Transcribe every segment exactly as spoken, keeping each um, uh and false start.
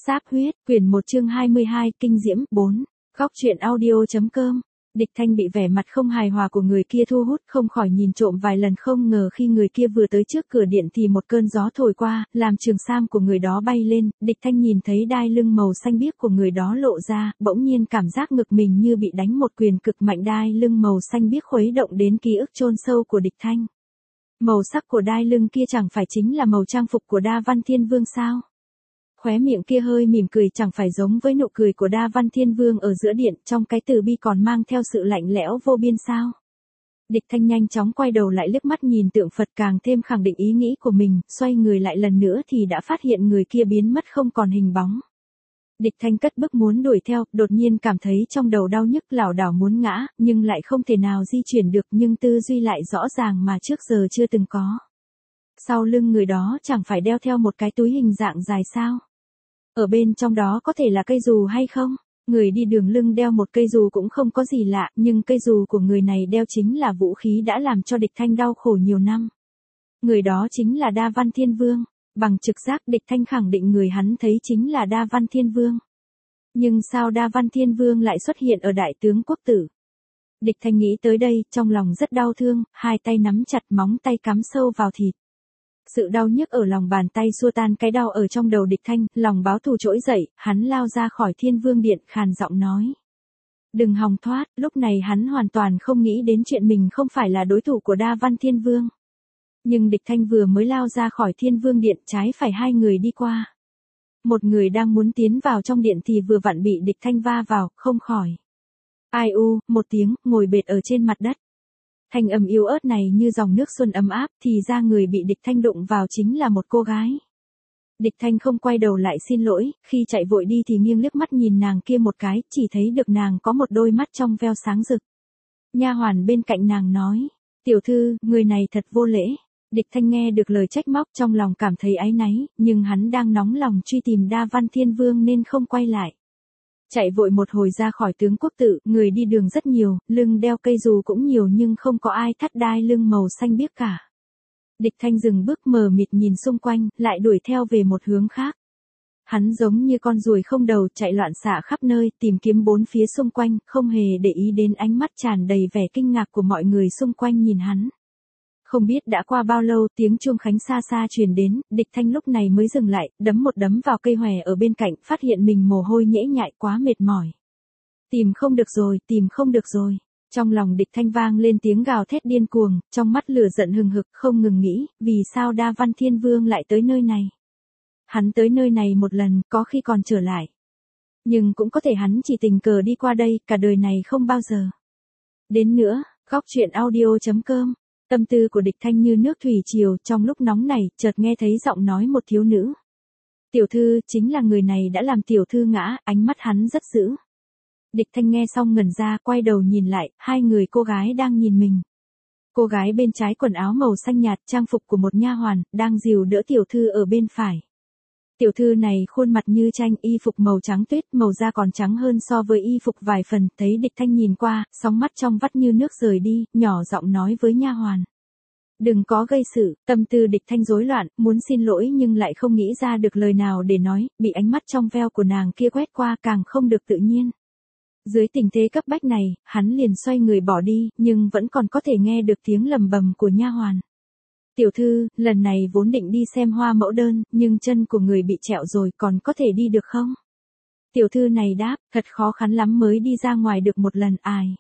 Sáp huyết, quyển một chương hai mươi hai, kinh diễm, bốn. Góc truyện audio.com. Địch Thanh bị vẻ mặt không hài hòa của người kia thu hút, không khỏi nhìn trộm vài lần, không ngờ khi người kia vừa tới trước cửa điện thì một cơn gió thổi qua, làm trường sam của người đó bay lên, Địch Thanh nhìn thấy đai lưng màu xanh biếc của người đó lộ ra, bỗng nhiên cảm giác ngực mình như bị đánh một quyền cực mạnh, đai lưng màu xanh biếc khuấy động đến ký ức chôn sâu của Địch Thanh. Màu sắc của đai lưng kia chẳng phải chính là màu trang phục của Đa Văn Thiên Vương sao? Khóe miệng kia hơi mỉm cười, chẳng phải giống với nụ cười của Đa Văn Thiên Vương ở giữa điện, trong cái từ bi còn mang theo sự lạnh lẽo vô biên sao? Địch Thanh nhanh chóng quay đầu lại liếc mắt nhìn tượng Phật, càng thêm khẳng định ý nghĩ của mình, xoay người lại lần nữa thì đã phát hiện người kia biến mất không còn hình bóng. Địch Thanh cất bước muốn đuổi theo, đột nhiên cảm thấy trong đầu đau nhức lảo đảo muốn ngã, nhưng lại không thể nào di chuyển được, nhưng tư duy lại rõ ràng mà trước giờ chưa từng có. Sau lưng người đó chẳng phải đeo theo một cái túi hình dạng dài sao? Ở bên trong đó có thể là cây dù hay không? Người đi đường lưng đeo một cây dù cũng không có gì lạ, nhưng cây dù của người này đeo chính là vũ khí đã làm cho Địch Thanh đau khổ nhiều năm. Người đó chính là Đa Văn Thiên Vương. Bằng trực giác Địch Thanh khẳng định người hắn thấy chính là Đa Văn Thiên Vương. Nhưng sao Đa Văn Thiên Vương lại xuất hiện ở Đại Tướng Quốc Tử? Địch Thanh nghĩ tới đây, trong lòng rất đau thương, hai tay nắm chặt, móng tay cắm sâu vào thịt. Sự đau nhức ở lòng bàn tay xua tan cái đau ở trong đầu Địch Thanh, lòng báo thù trỗi dậy, hắn lao ra khỏi Thiên Vương điện, khàn giọng nói: "Đừng hòng thoát." Lúc này hắn hoàn toàn không nghĩ đến chuyện mình không phải là đối thủ của Đa Văn Thiên Vương. Nhưng Địch Thanh vừa mới lao ra khỏi Thiên Vương điện, trái phải hai người đi qua. Một người đang muốn tiến vào trong điện thì vừa vặn bị Địch Thanh va vào, không khỏi ai u một tiếng, ngồi bệt ở trên mặt đất. Thanh âm yếu ớt này như dòng nước xuân ấm áp, thì ra người bị Địch Thanh đụng vào chính là một cô gái. Địch Thanh không quay đầu lại xin lỗi, khi chạy vội đi thì nghiêng liếc mắt nhìn nàng kia một cái, chỉ thấy được nàng có một đôi mắt trong veo sáng rực. Nha hoàn bên cạnh nàng nói: "Tiểu thư, người này thật vô lễ." Địch Thanh nghe được lời trách móc trong lòng cảm thấy áy náy, nhưng hắn đang nóng lòng truy tìm Đa Văn Thiên Vương nên không quay lại. Chạy vội một hồi ra khỏi Tướng Quốc Tự, người đi đường rất nhiều, lưng đeo cây dù cũng nhiều nhưng không có ai thắt đai lưng màu xanh biếc cả. Địch Thanh dừng bước mờ mịt nhìn xung quanh, lại đuổi theo về một hướng khác. Hắn giống như con ruồi không đầu chạy loạn xạ khắp nơi, tìm kiếm bốn phía xung quanh, không hề để ý đến ánh mắt tràn đầy vẻ kinh ngạc của mọi người xung quanh nhìn hắn. Không biết đã qua bao lâu, tiếng chuông khánh xa xa truyền đến, Địch Thanh lúc này mới dừng lại, đấm một đấm vào cây hòe ở bên cạnh, phát hiện mình mồ hôi nhễ nhại quá mệt mỏi. Tìm không được rồi, tìm không được rồi. Trong lòng Địch Thanh vang lên tiếng gào thét điên cuồng, trong mắt lửa giận hừng hực, không ngừng nghĩ, vì sao Đa Văn Thiên Vương lại tới nơi này? Hắn tới nơi này một lần, có khi còn trở lại. Nhưng cũng có thể hắn chỉ tình cờ đi qua đây, cả đời này không bao giờ đến nữa. Góc truyện audio.com. Tâm tư của Địch Thanh như nước thủy triều, trong lúc nóng này, chợt nghe thấy giọng nói một thiếu nữ. "Tiểu thư, chính là người này đã làm tiểu thư ngã." Ánh mắt hắn rất dữ. Địch Thanh nghe xong ngẩn ra, quay đầu nhìn lại, hai người cô gái đang nhìn mình. Cô gái bên trái quần áo màu xanh nhạt, trang phục của một nha hoàn, đang dìu đỡ tiểu thư ở bên phải. Tiểu thư này khuôn mặt như tranh, y phục màu trắng tuyết, màu da còn trắng hơn so với y phục vài phần, thấy Địch Thanh nhìn qua, sóng mắt trong vắt như nước rời đi, nhỏ giọng nói với nha hoàn: "Đừng có gây sự." Tâm tư Địch Thanh rối loạn, muốn xin lỗi nhưng lại không nghĩ ra được lời nào để nói, bị ánh mắt trong veo của nàng kia quét qua càng không được tự nhiên. Dưới tình thế cấp bách này, hắn liền xoay người bỏ đi, nhưng vẫn còn có thể nghe được tiếng lầm bầm của nha hoàn. "Tiểu thư, lần này vốn định đi xem hoa mẫu đơn, nhưng chân của người bị trẹo rồi, còn có thể đi được không?" Tiểu thư này đáp: "Thật khó khăn lắm mới đi ra ngoài được một lần, ai.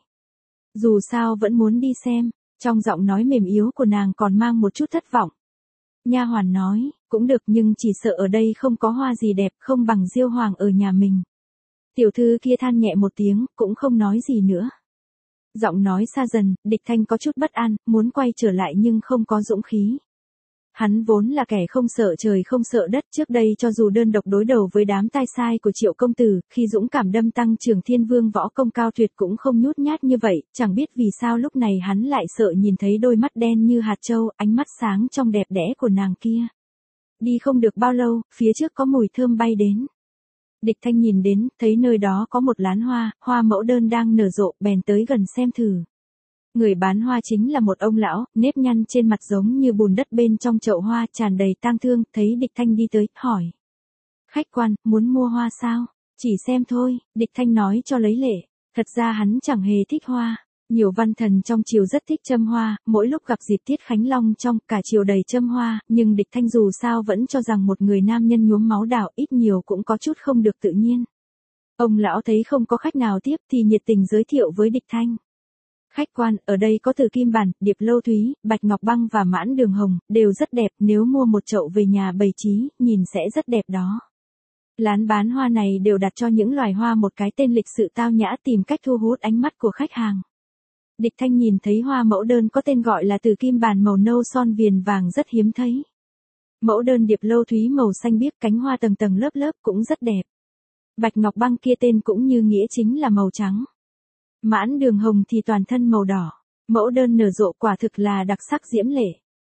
Dù sao vẫn muốn đi xem." Trong giọng nói mềm yếu của nàng còn mang một chút thất vọng. Nha hoàn nói: "Cũng được, nhưng chỉ sợ ở đây không có hoa gì đẹp, không bằng diêu hoàng ở nhà mình." Tiểu thư kia than nhẹ một tiếng, cũng không nói gì nữa. Giọng nói xa dần, Địch Thanh có chút bất an, muốn quay trở lại nhưng không có dũng khí. Hắn vốn là kẻ không sợ trời không sợ đất, trước đây cho dù đơn độc đối đầu với đám tai sai của Triệu công tử, khi dũng cảm đâm tăng Trường Thiên Vương võ công cao tuyệt cũng không nhút nhát như vậy, chẳng biết vì sao lúc này hắn lại sợ nhìn thấy đôi mắt đen như hạt châu, ánh mắt sáng trong đẹp đẽ của nàng kia. Đi không được bao lâu, phía trước có mùi thơm bay đến. Địch Thanh nhìn đến, thấy nơi đó có một lán hoa, hoa mẫu đơn đang nở rộ, bèn tới gần xem thử. Người bán hoa chính là một ông lão, nếp nhăn trên mặt giống như bùn đất, bên trong chậu hoa tràn đầy tang thương, thấy Địch Thanh đi tới, hỏi: Khách quan, muốn mua hoa sao? Chỉ xem thôi, Địch Thanh nói cho lấy lệ. Thật ra hắn chẳng hề thích hoa. Nhiều văn thần trong triều rất thích châm hoa, mỗi lúc gặp dịp tiết Khánh Long trong cả triều đầy châm hoa, nhưng Địch Thanh dù sao vẫn cho rằng một người nam nhân nhuốm máu đảo ít nhiều cũng có chút không được tự nhiên. Ông lão thấy không có khách nào tiếp thì nhiệt tình giới thiệu với Địch Thanh. Khách quan, ở đây có Từ Kim Bản, Điệp Lâu Thúy, Bạch Ngọc Băng và Mãn Đường Hồng, đều rất đẹp, nếu mua một chậu về nhà bày trí, nhìn sẽ rất đẹp đó. Lán bán hoa này đều đặt cho những loài hoa một cái tên lịch sự tao nhã tìm cách thu hút ánh mắt của khách hàng. Địch Thanh nhìn thấy hoa mẫu đơn có tên gọi là Từ Kim Bản màu nâu son viền vàng rất hiếm thấy. Mẫu đơn Điệp Lâu Thúy màu xanh biếc cánh hoa tầng tầng lớp lớp cũng rất đẹp. Bạch Ngọc Băng kia tên cũng như nghĩa chính là màu trắng. Mãn Đường Hồng thì toàn thân màu đỏ. Mẫu đơn nở rộ quả thực là đặc sắc diễm lệ.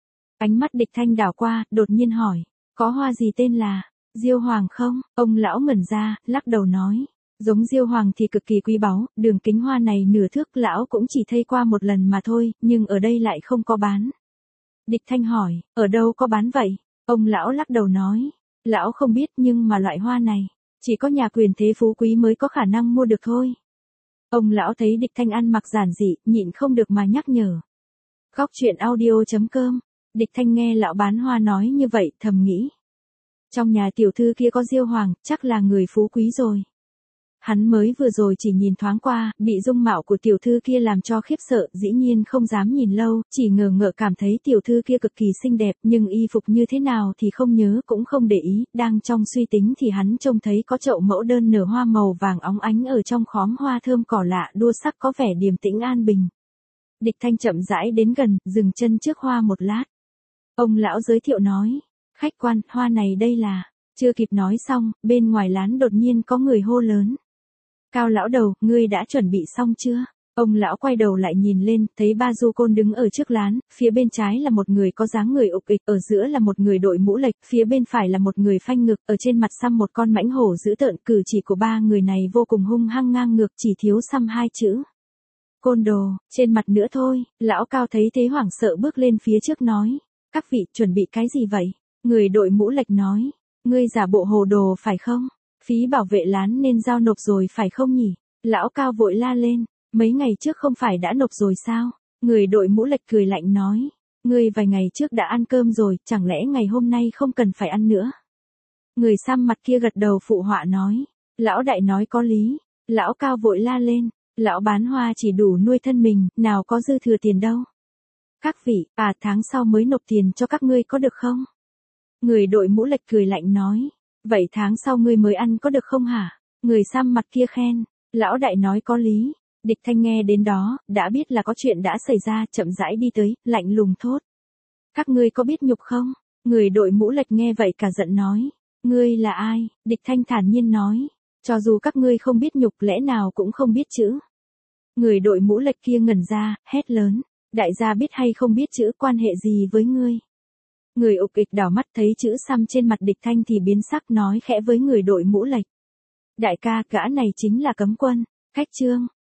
Ánh mắt Địch Thanh đảo qua, đột nhiên hỏi, có hoa gì tên là Diêu Hoàng không? Ông lão ngẩn ra, lắc đầu nói, giống Diêu Hoàng thì cực kỳ quý báu, đường kính hoa này nửa thước lão cũng chỉ thấy qua một lần mà thôi, nhưng ở đây lại không có bán. Địch Thanh hỏi, ở đâu có bán vậy? Ông lão lắc đầu nói, lão không biết nhưng mà loại hoa này, chỉ có nhà quyền thế phú quý mới có khả năng mua được thôi. Ông lão thấy Địch Thanh ăn mặc giản dị, nhịn không được mà nhắc nhở. Góc truyện audio chấm com. Địch Thanh nghe lão bán hoa nói như vậy, thầm nghĩ. Trong nhà tiểu thư kia có Diêu Hoàng, chắc là người phú quý rồi. Hắn mới vừa rồi chỉ nhìn thoáng qua, bị dung mạo của tiểu thư kia làm cho khiếp sợ, dĩ nhiên không dám nhìn lâu, chỉ ngờ ngợ cảm thấy tiểu thư kia cực kỳ xinh đẹp, nhưng y phục như thế nào thì không nhớ cũng không để ý, đang trong suy tính thì hắn trông thấy có chậu mẫu đơn nở hoa màu vàng óng ánh ở trong khóm hoa thơm cỏ lạ đua sắc có vẻ điềm tĩnh an bình. Địch Thanh chậm rãi đến gần, dừng chân trước hoa một lát. Ông lão giới thiệu nói, khách quan, hoa này đây là, chưa kịp nói xong, bên ngoài lán đột nhiên có người hô lớn. Cao lão đầu, ngươi đã chuẩn bị xong chưa? Ông lão quay đầu lại nhìn lên, thấy ba du côn đứng ở trước lán, phía bên trái là một người có dáng người ục ịch, ở giữa là một người đội mũ lệch, phía bên phải là một người phanh ngực, ở trên mặt xăm một con mãnh hổ dữ tợn, cử chỉ của ba người này vô cùng hung hăng ngang ngược, chỉ thiếu xăm hai chữ. Côn đồ, trên mặt nữa thôi, lão Cao thấy thế hoảng sợ bước lên phía trước nói, các vị chuẩn bị cái gì vậy? Người đội mũ lệch nói, ngươi giả bộ hồ đồ phải không? Phí bảo vệ lán nên giao nộp rồi phải không nhỉ? Lão Cao vội la lên, mấy ngày trước không phải đã nộp rồi sao? Người đội mũ lệch cười lạnh nói, ngươi vài ngày trước đã ăn cơm rồi, chẳng lẽ ngày hôm nay không cần phải ăn nữa? Người xăm mặt kia gật đầu phụ họa nói, lão đại nói có lý. Lão Cao vội la lên, lão bán hoa chỉ đủ nuôi thân mình, nào có dư thừa tiền đâu. Các vị, à tháng sau mới nộp tiền cho các ngươi có được không? Người đội mũ lệch cười lạnh nói, vậy tháng sau ngươi mới ăn có được không hả? Người xăm mặt kia khen, lão đại nói có lý. Địch Thanh nghe đến đó, đã biết là có chuyện đã xảy ra, chậm rãi đi tới, lạnh lùng thốt. Các ngươi có biết nhục không? Người đội mũ lệch nghe vậy cả giận nói, ngươi là ai? Địch Thanh thản nhiên nói, cho dù các ngươi không biết nhục lẽ nào cũng không biết chữ. Người đội mũ lệch kia ngẩn ra, hét lớn, đại gia biết hay không biết chữ quan hệ gì với ngươi? Người ục ịch đảo mắt thấy chữ xăm trên mặt Địch Thanh thì biến sắc nói khẽ với người đội mũ lệch. Đại ca, gã này chính là cấm quân. Khách trương,